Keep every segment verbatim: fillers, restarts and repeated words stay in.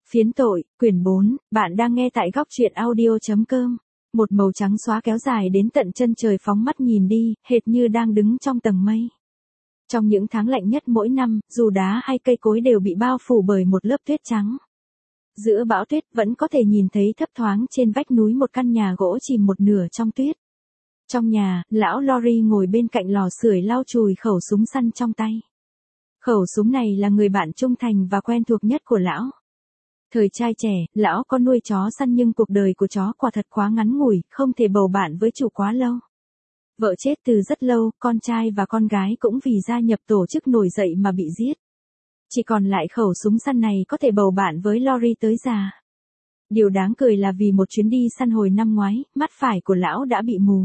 Phiến tội, quyển bốn, bạn đang nghe tại góc truyện audio.com. Một màu trắng xóa kéo dài đến tận chân trời phóng mắt nhìn đi, hệt như đang đứng trong tầng mây. Trong những tháng lạnh nhất mỗi năm, dù đá hay cây cối đều bị bao phủ bởi một lớp tuyết trắng. Giữa bão tuyết vẫn có thể nhìn thấy thấp thoáng trên vách núi một căn nhà gỗ chìm một nửa trong tuyết. Trong nhà, lão Lori ngồi bên cạnh lò sưởi lau chùi khẩu súng săn trong tay. Khẩu súng này là người bạn trung thành và quen thuộc nhất của lão. Thời trai trẻ, lão có nuôi chó săn nhưng cuộc đời của chó quả thật quá ngắn ngủi, không thể bầu bạn với chủ quá lâu. Vợ chết từ rất lâu, con trai và con gái cũng vì gia nhập tổ chức nổi dậy mà bị giết. Chỉ còn lại khẩu súng săn này có thể bầu bạn với Lori tới già. Điều đáng cười là vì một chuyến đi săn hồi năm ngoái, mắt phải của lão đã bị mù.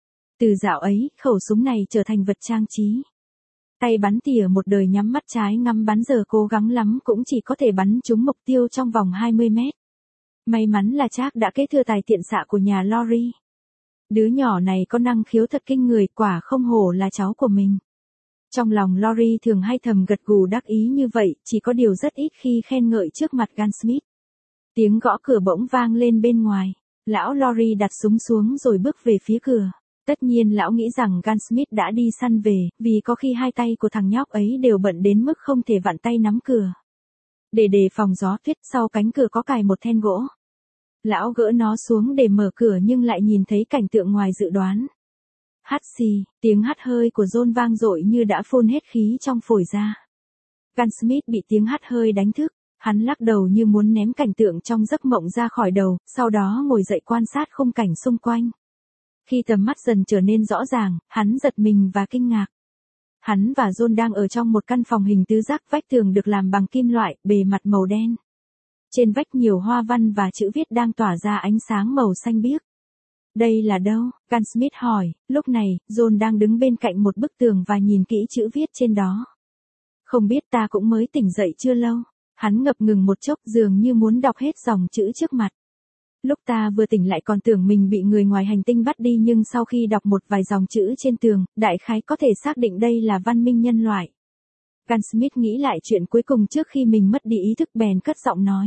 Từ dạo ấy, khẩu súng này trở thành vật trang trí. Tay bắn tỉa một đời nhắm mắt trái ngắm bắn giờ cố gắng lắm cũng chỉ có thể bắn trúng mục tiêu trong vòng hai mươi mét. May mắn là Jack đã kế thừa tài tiện xạ của nhà Lori. Đứa nhỏ này có năng khiếu thật kinh người, quả không hổ là cháu của mình. Trong lòng Lori thường hay thầm gật gù đắc ý như vậy, chỉ có điều rất ít khi khen ngợi trước mặt Gunsmith. Tiếng gõ cửa bỗng vang lên bên ngoài. Lão Lori đặt súng xuống rồi bước về phía cửa. Tất nhiên lão nghĩ rằng Gunsmith đã đi săn về, vì có khi hai tay của thằng nhóc ấy đều bận đến mức không thể vặn tay nắm cửa. Để đề phòng gió tuyết, sau cánh cửa có cài một then gỗ. Lão gỡ nó xuống để mở cửa nhưng lại nhìn thấy cảnh tượng ngoài dự đoán. Hắt xì, tiếng hắt hơi của John vang dội như đã phun hết khí trong phổi ra. Gunsmith bị tiếng hắt hơi đánh thức, hắn lắc đầu như muốn ném cảnh tượng trong giấc mộng ra khỏi đầu, sau đó ngồi dậy quan sát khung cảnh xung quanh. Khi tầm mắt dần trở nên rõ ràng, hắn giật mình và kinh ngạc. Hắn và John đang ở trong một căn phòng hình tứ giác, vách tường được làm bằng kim loại, bề mặt màu đen. Trên vách nhiều hoa văn và chữ viết đang tỏa ra ánh sáng màu xanh biếc. Đây là đâu? Gunsmith hỏi. Lúc này, John đang đứng bên cạnh một bức tường và nhìn kỹ chữ viết trên đó. Không biết, ta cũng mới tỉnh dậy chưa lâu. Hắn ngập ngừng một chốc, dường như muốn đọc hết dòng chữ trước mặt. Lúc ta vừa tỉnh lại còn tưởng mình bị người ngoài hành tinh bắt đi, nhưng sau khi đọc một vài dòng chữ trên tường, đại khái có thể xác định đây là văn minh nhân loại. Gunsmith nghĩ lại chuyện cuối cùng trước khi mình mất đi ý thức bèn cất giọng nói.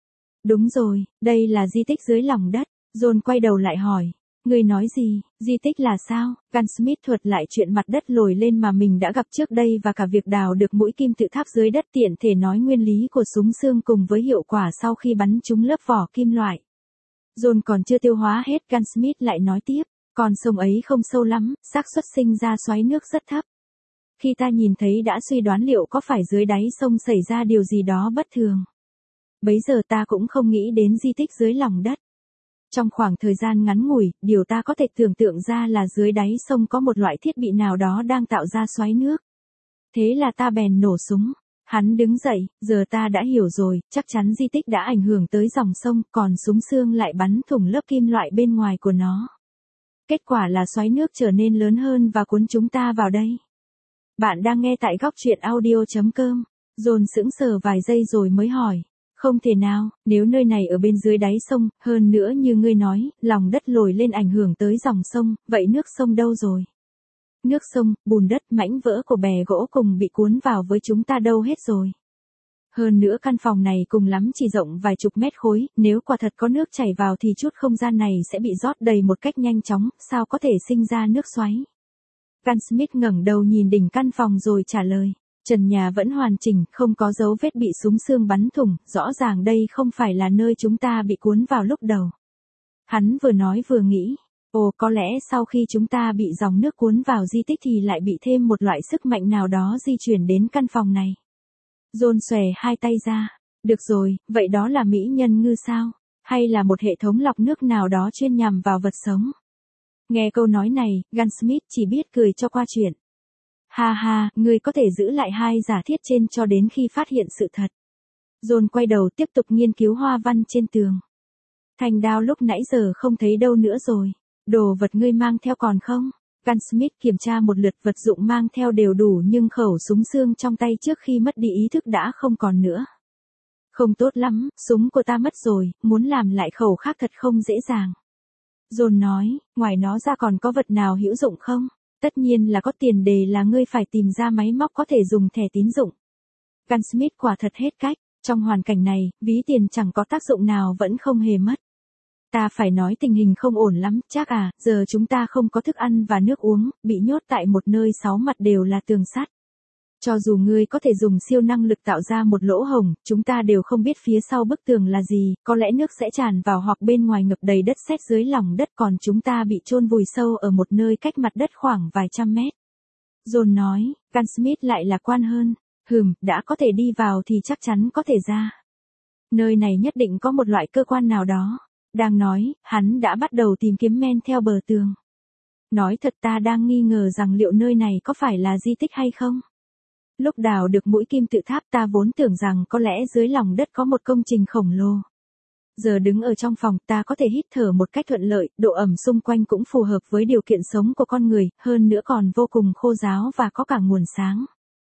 Đúng rồi, đây là di tích dưới lòng đất. John quay đầu lại hỏi. Người nói gì, di tích là sao? Gunsmith thuật lại chuyện mặt đất lồi lên mà mình đã gặp trước đây và cả việc đào được mũi kim tự tháp dưới đất, tiện thể nói nguyên lý của súng xương cùng với hiệu quả sau khi bắn trúng lớp vỏ kim loại. John còn chưa tiêu hóa hết, Gunsmith lại nói tiếp, con sông ấy không sâu lắm, xác suất sinh ra xoáy nước rất thấp. Khi ta nhìn thấy đã suy đoán liệu có phải dưới đáy sông xảy ra điều gì đó bất thường. Bấy giờ ta cũng không nghĩ đến di tích dưới lòng đất. Trong khoảng thời gian ngắn ngủi, điều ta có thể tưởng tượng ra là dưới đáy sông có một loại thiết bị nào đó đang tạo ra xoáy nước. Thế là ta bèn nổ súng. Hắn đứng dậy, giờ ta đã hiểu rồi, chắc chắn di tích đã ảnh hưởng tới dòng sông, còn súng xương lại bắn thủng lớp kim loại bên ngoài của nó. Kết quả là xoáy nước trở nên lớn hơn và cuốn chúng ta vào đây. Bạn đang nghe tại góc truyện audio.com. John sững sờ vài giây rồi mới hỏi. Không thể nào, nếu nơi này ở bên dưới đáy sông, hơn nữa như ngươi nói, lòng đất lồi lên ảnh hưởng tới dòng sông, vậy nước sông đâu rồi? Nước sông, bùn đất, mảnh vỡ của bè gỗ cùng bị cuốn vào với chúng ta đâu hết rồi. Hơn nữa căn phòng này cùng lắm chỉ rộng vài chục mét khối, nếu quả thật có nước chảy vào thì chút không gian này sẽ bị rót đầy một cách nhanh chóng, sao có thể sinh ra nước xoáy? Gunsmith ngẩng đầu nhìn đỉnh căn phòng rồi trả lời. Trần nhà vẫn hoàn chỉnh, không có dấu vết bị súng xương bắn thủng, rõ ràng đây không phải là nơi chúng ta bị cuốn vào lúc đầu. Hắn vừa nói vừa nghĩ. Ồ, có lẽ sau khi chúng ta bị dòng nước cuốn vào di tích thì lại bị thêm một loại sức mạnh nào đó di chuyển đến căn phòng này. John xòe hai tay ra. Được rồi, vậy đó là mỹ nhân ngư sao? Hay là một hệ thống lọc nước nào đó chuyên nhằm vào vật sống? Nghe câu nói này, Gunsmith chỉ biết cười cho qua chuyện. Ha ha, ngươi có thể giữ lại hai giả thiết trên cho đến khi phát hiện sự thật. John quay đầu tiếp tục nghiên cứu hoa văn trên tường. Thanh đao lúc nãy giờ không thấy đâu nữa rồi. Đồ vật ngươi mang theo còn không? Gunsmith kiểm tra một lượt, vật dụng mang theo đều đủ nhưng khẩu súng xương trong tay trước khi mất đi ý thức đã không còn nữa. Không tốt lắm, súng của ta mất rồi, muốn làm lại khẩu khác thật không dễ dàng. John nói, ngoài nó ra còn có vật nào hữu dụng không? Tất nhiên là có, tiền đề là ngươi phải tìm ra máy móc có thể dùng thẻ tín dụng. Gunsmith quả thật hết cách. Trong hoàn cảnh này, ví tiền chẳng có tác dụng nào vẫn không hề mất. Ta phải nói tình hình không ổn lắm, chắc à, giờ chúng ta không có thức ăn và nước uống, bị nhốt tại một nơi sáu mặt đều là tường sắt. Cho dù ngươi có thể dùng siêu năng lực tạo ra một lỗ hổng, chúng ta đều không biết phía sau bức tường là gì, có lẽ nước sẽ tràn vào hoặc bên ngoài ngập đầy đất sét dưới lòng đất còn chúng ta bị chôn vùi sâu ở một nơi cách mặt đất khoảng vài trăm mét. John nói, Gunn Smith lại lạc quan hơn, hừm, đã có thể đi vào thì chắc chắn có thể ra. Nơi này nhất định có một loại cơ quan nào đó. Đang nói, hắn đã bắt đầu tìm kiếm men theo bờ tường. Nói thật ta đang nghi ngờ rằng liệu nơi này có phải là di tích hay không? Lúc đào được mũi kim tự tháp ta vốn tưởng rằng có lẽ dưới lòng đất có một công trình khổng lồ. Giờ đứng ở trong phòng ta có thể hít thở một cách thuận lợi, độ ẩm xung quanh cũng phù hợp với điều kiện sống của con người, hơn nữa còn vô cùng khô ráo và có cả nguồn sáng.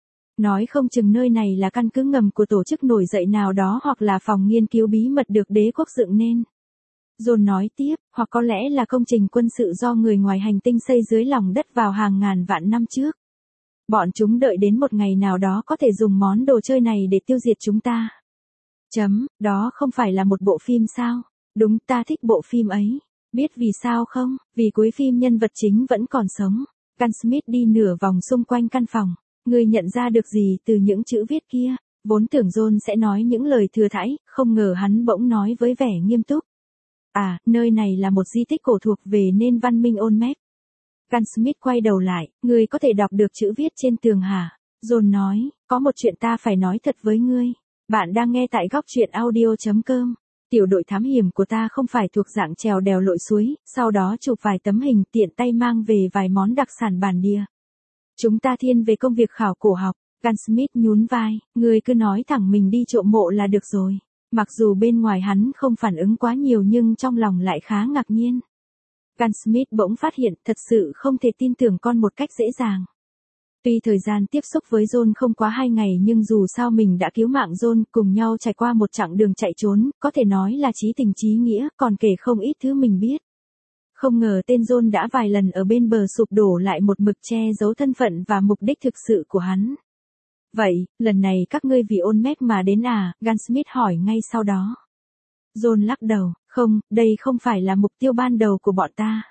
Nói không chừng nơi này là căn cứ ngầm của tổ chức nổi dậy nào đó hoặc là phòng nghiên cứu bí mật được đế quốc dựng nên. John nói tiếp, hoặc có lẽ là công trình quân sự do người ngoài hành tinh xây dưới lòng đất vào hàng ngàn vạn năm trước. Bọn chúng đợi đến một ngày nào đó có thể dùng món đồ chơi này để tiêu diệt chúng ta. Chấm, đó không phải là một bộ phim sao? Đúng, ta thích bộ phim ấy. Biết vì sao không? Vì cuối phim nhân vật chính vẫn còn sống. Gunn Smith đi nửa vòng xung quanh căn phòng. Người nhận ra được gì từ những chữ viết kia? Vốn tưởng John sẽ nói những lời thừa thãi, không ngờ hắn bỗng nói với vẻ nghiêm túc. À, nơi này là một di tích cổ thuộc về nền văn minh Olmec. Gunn Smith quay đầu lại, người có thể đọc được chữ viết trên tường hả? John nói, có một chuyện ta phải nói thật với ngươi. Bạn đang nghe tại góc truyện audio chấm com. Tiểu đội thám hiểm của ta không phải thuộc dạng trèo đèo lội suối, sau đó chụp vài tấm hình tiện tay mang về vài món đặc sản bản địa. Chúng ta thiên về công việc khảo cổ học. Gunn Smith nhún vai, ngươi cứ nói thẳng mình đi trộm mộ là được rồi. Mặc dù bên ngoài hắn không phản ứng quá nhiều nhưng trong lòng lại khá ngạc nhiên. Gunn Smith bỗng phát hiện thật sự không thể tin tưởng con một cách dễ dàng. Tuy thời gian tiếp xúc với John không quá hai ngày nhưng dù sao mình đã cứu mạng John, cùng nhau trải qua một chặng đường chạy trốn, có thể nói là chí tình chí nghĩa, còn kể không ít thứ mình biết. Không ngờ tên John đã vài lần ở bên bờ sụp đổ lại một mực che giấu thân phận và mục đích thực sự của hắn. Vậy, lần này các ngươi vì Olmec mà đến à? Gunn Smith hỏi ngay sau đó. John lắc đầu, không, đây không phải là mục tiêu ban đầu của bọn ta.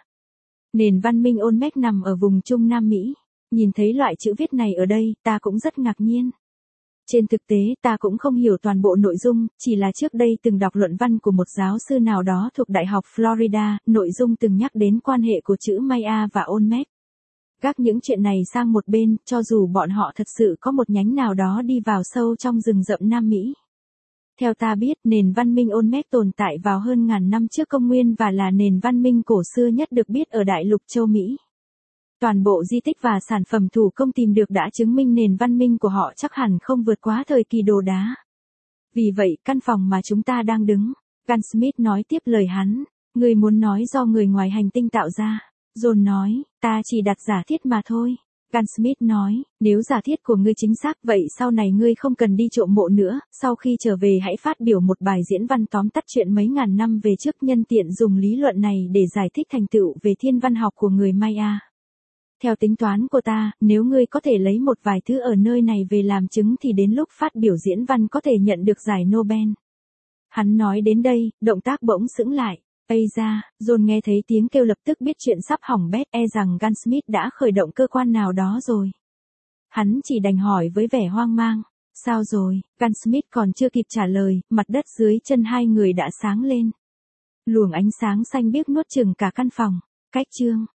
Nền văn minh Olmec nằm ở vùng Trung Nam Mỹ. Nhìn thấy loại chữ viết này ở đây, ta cũng rất ngạc nhiên. Trên thực tế, ta cũng không hiểu toàn bộ nội dung, chỉ là trước đây từng đọc luận văn của một giáo sư nào đó thuộc Đại học Florida, nội dung từng nhắc đến quan hệ của chữ Maya và Olmec. Gác những chuyện này sang một bên, cho dù bọn họ thật sự có một nhánh nào đó đi vào sâu trong rừng rậm Nam Mỹ. Theo ta biết, nền văn minh Olmec tồn tại vào hơn ngàn năm trước công nguyên và là nền văn minh cổ xưa nhất được biết ở đại lục châu Mỹ. Toàn bộ di tích và sản phẩm thủ công tìm được đã chứng minh nền văn minh của họ chắc hẳn không vượt quá thời kỳ đồ đá. Vì vậy, căn phòng mà chúng ta đang đứng, Gunn Smith nói tiếp lời hắn, người muốn nói do người ngoài hành tinh tạo ra. John nói, ta chỉ đặt giả thiết mà thôi. Gunn Smith nói, nếu giả thiết của ngươi chính xác vậy sau này ngươi không cần đi trộm mộ nữa, sau khi trở về hãy phát biểu một bài diễn văn tóm tắt chuyện mấy ngàn năm về trước nhân tiện dùng lý luận này để giải thích thành tựu về thiên văn học của người Maya. Theo tính toán của ta, nếu ngươi có thể lấy một vài thứ ở nơi này về làm chứng thì đến lúc phát biểu diễn văn có thể nhận được giải Nobel. Hắn nói đến đây, động tác bỗng sững lại. Ây da, John nghe thấy tiếng kêu lập tức biết chuyện sắp hỏng bét, e rằng Gunn Smith đã khởi động cơ quan nào đó rồi. Hắn chỉ đành hỏi với vẻ hoang mang, sao rồi? Gunn Smith còn chưa kịp trả lời, mặt đất dưới chân hai người đã sáng lên. Luồng ánh sáng xanh biếc nuốt chửng cả căn phòng. Cách chương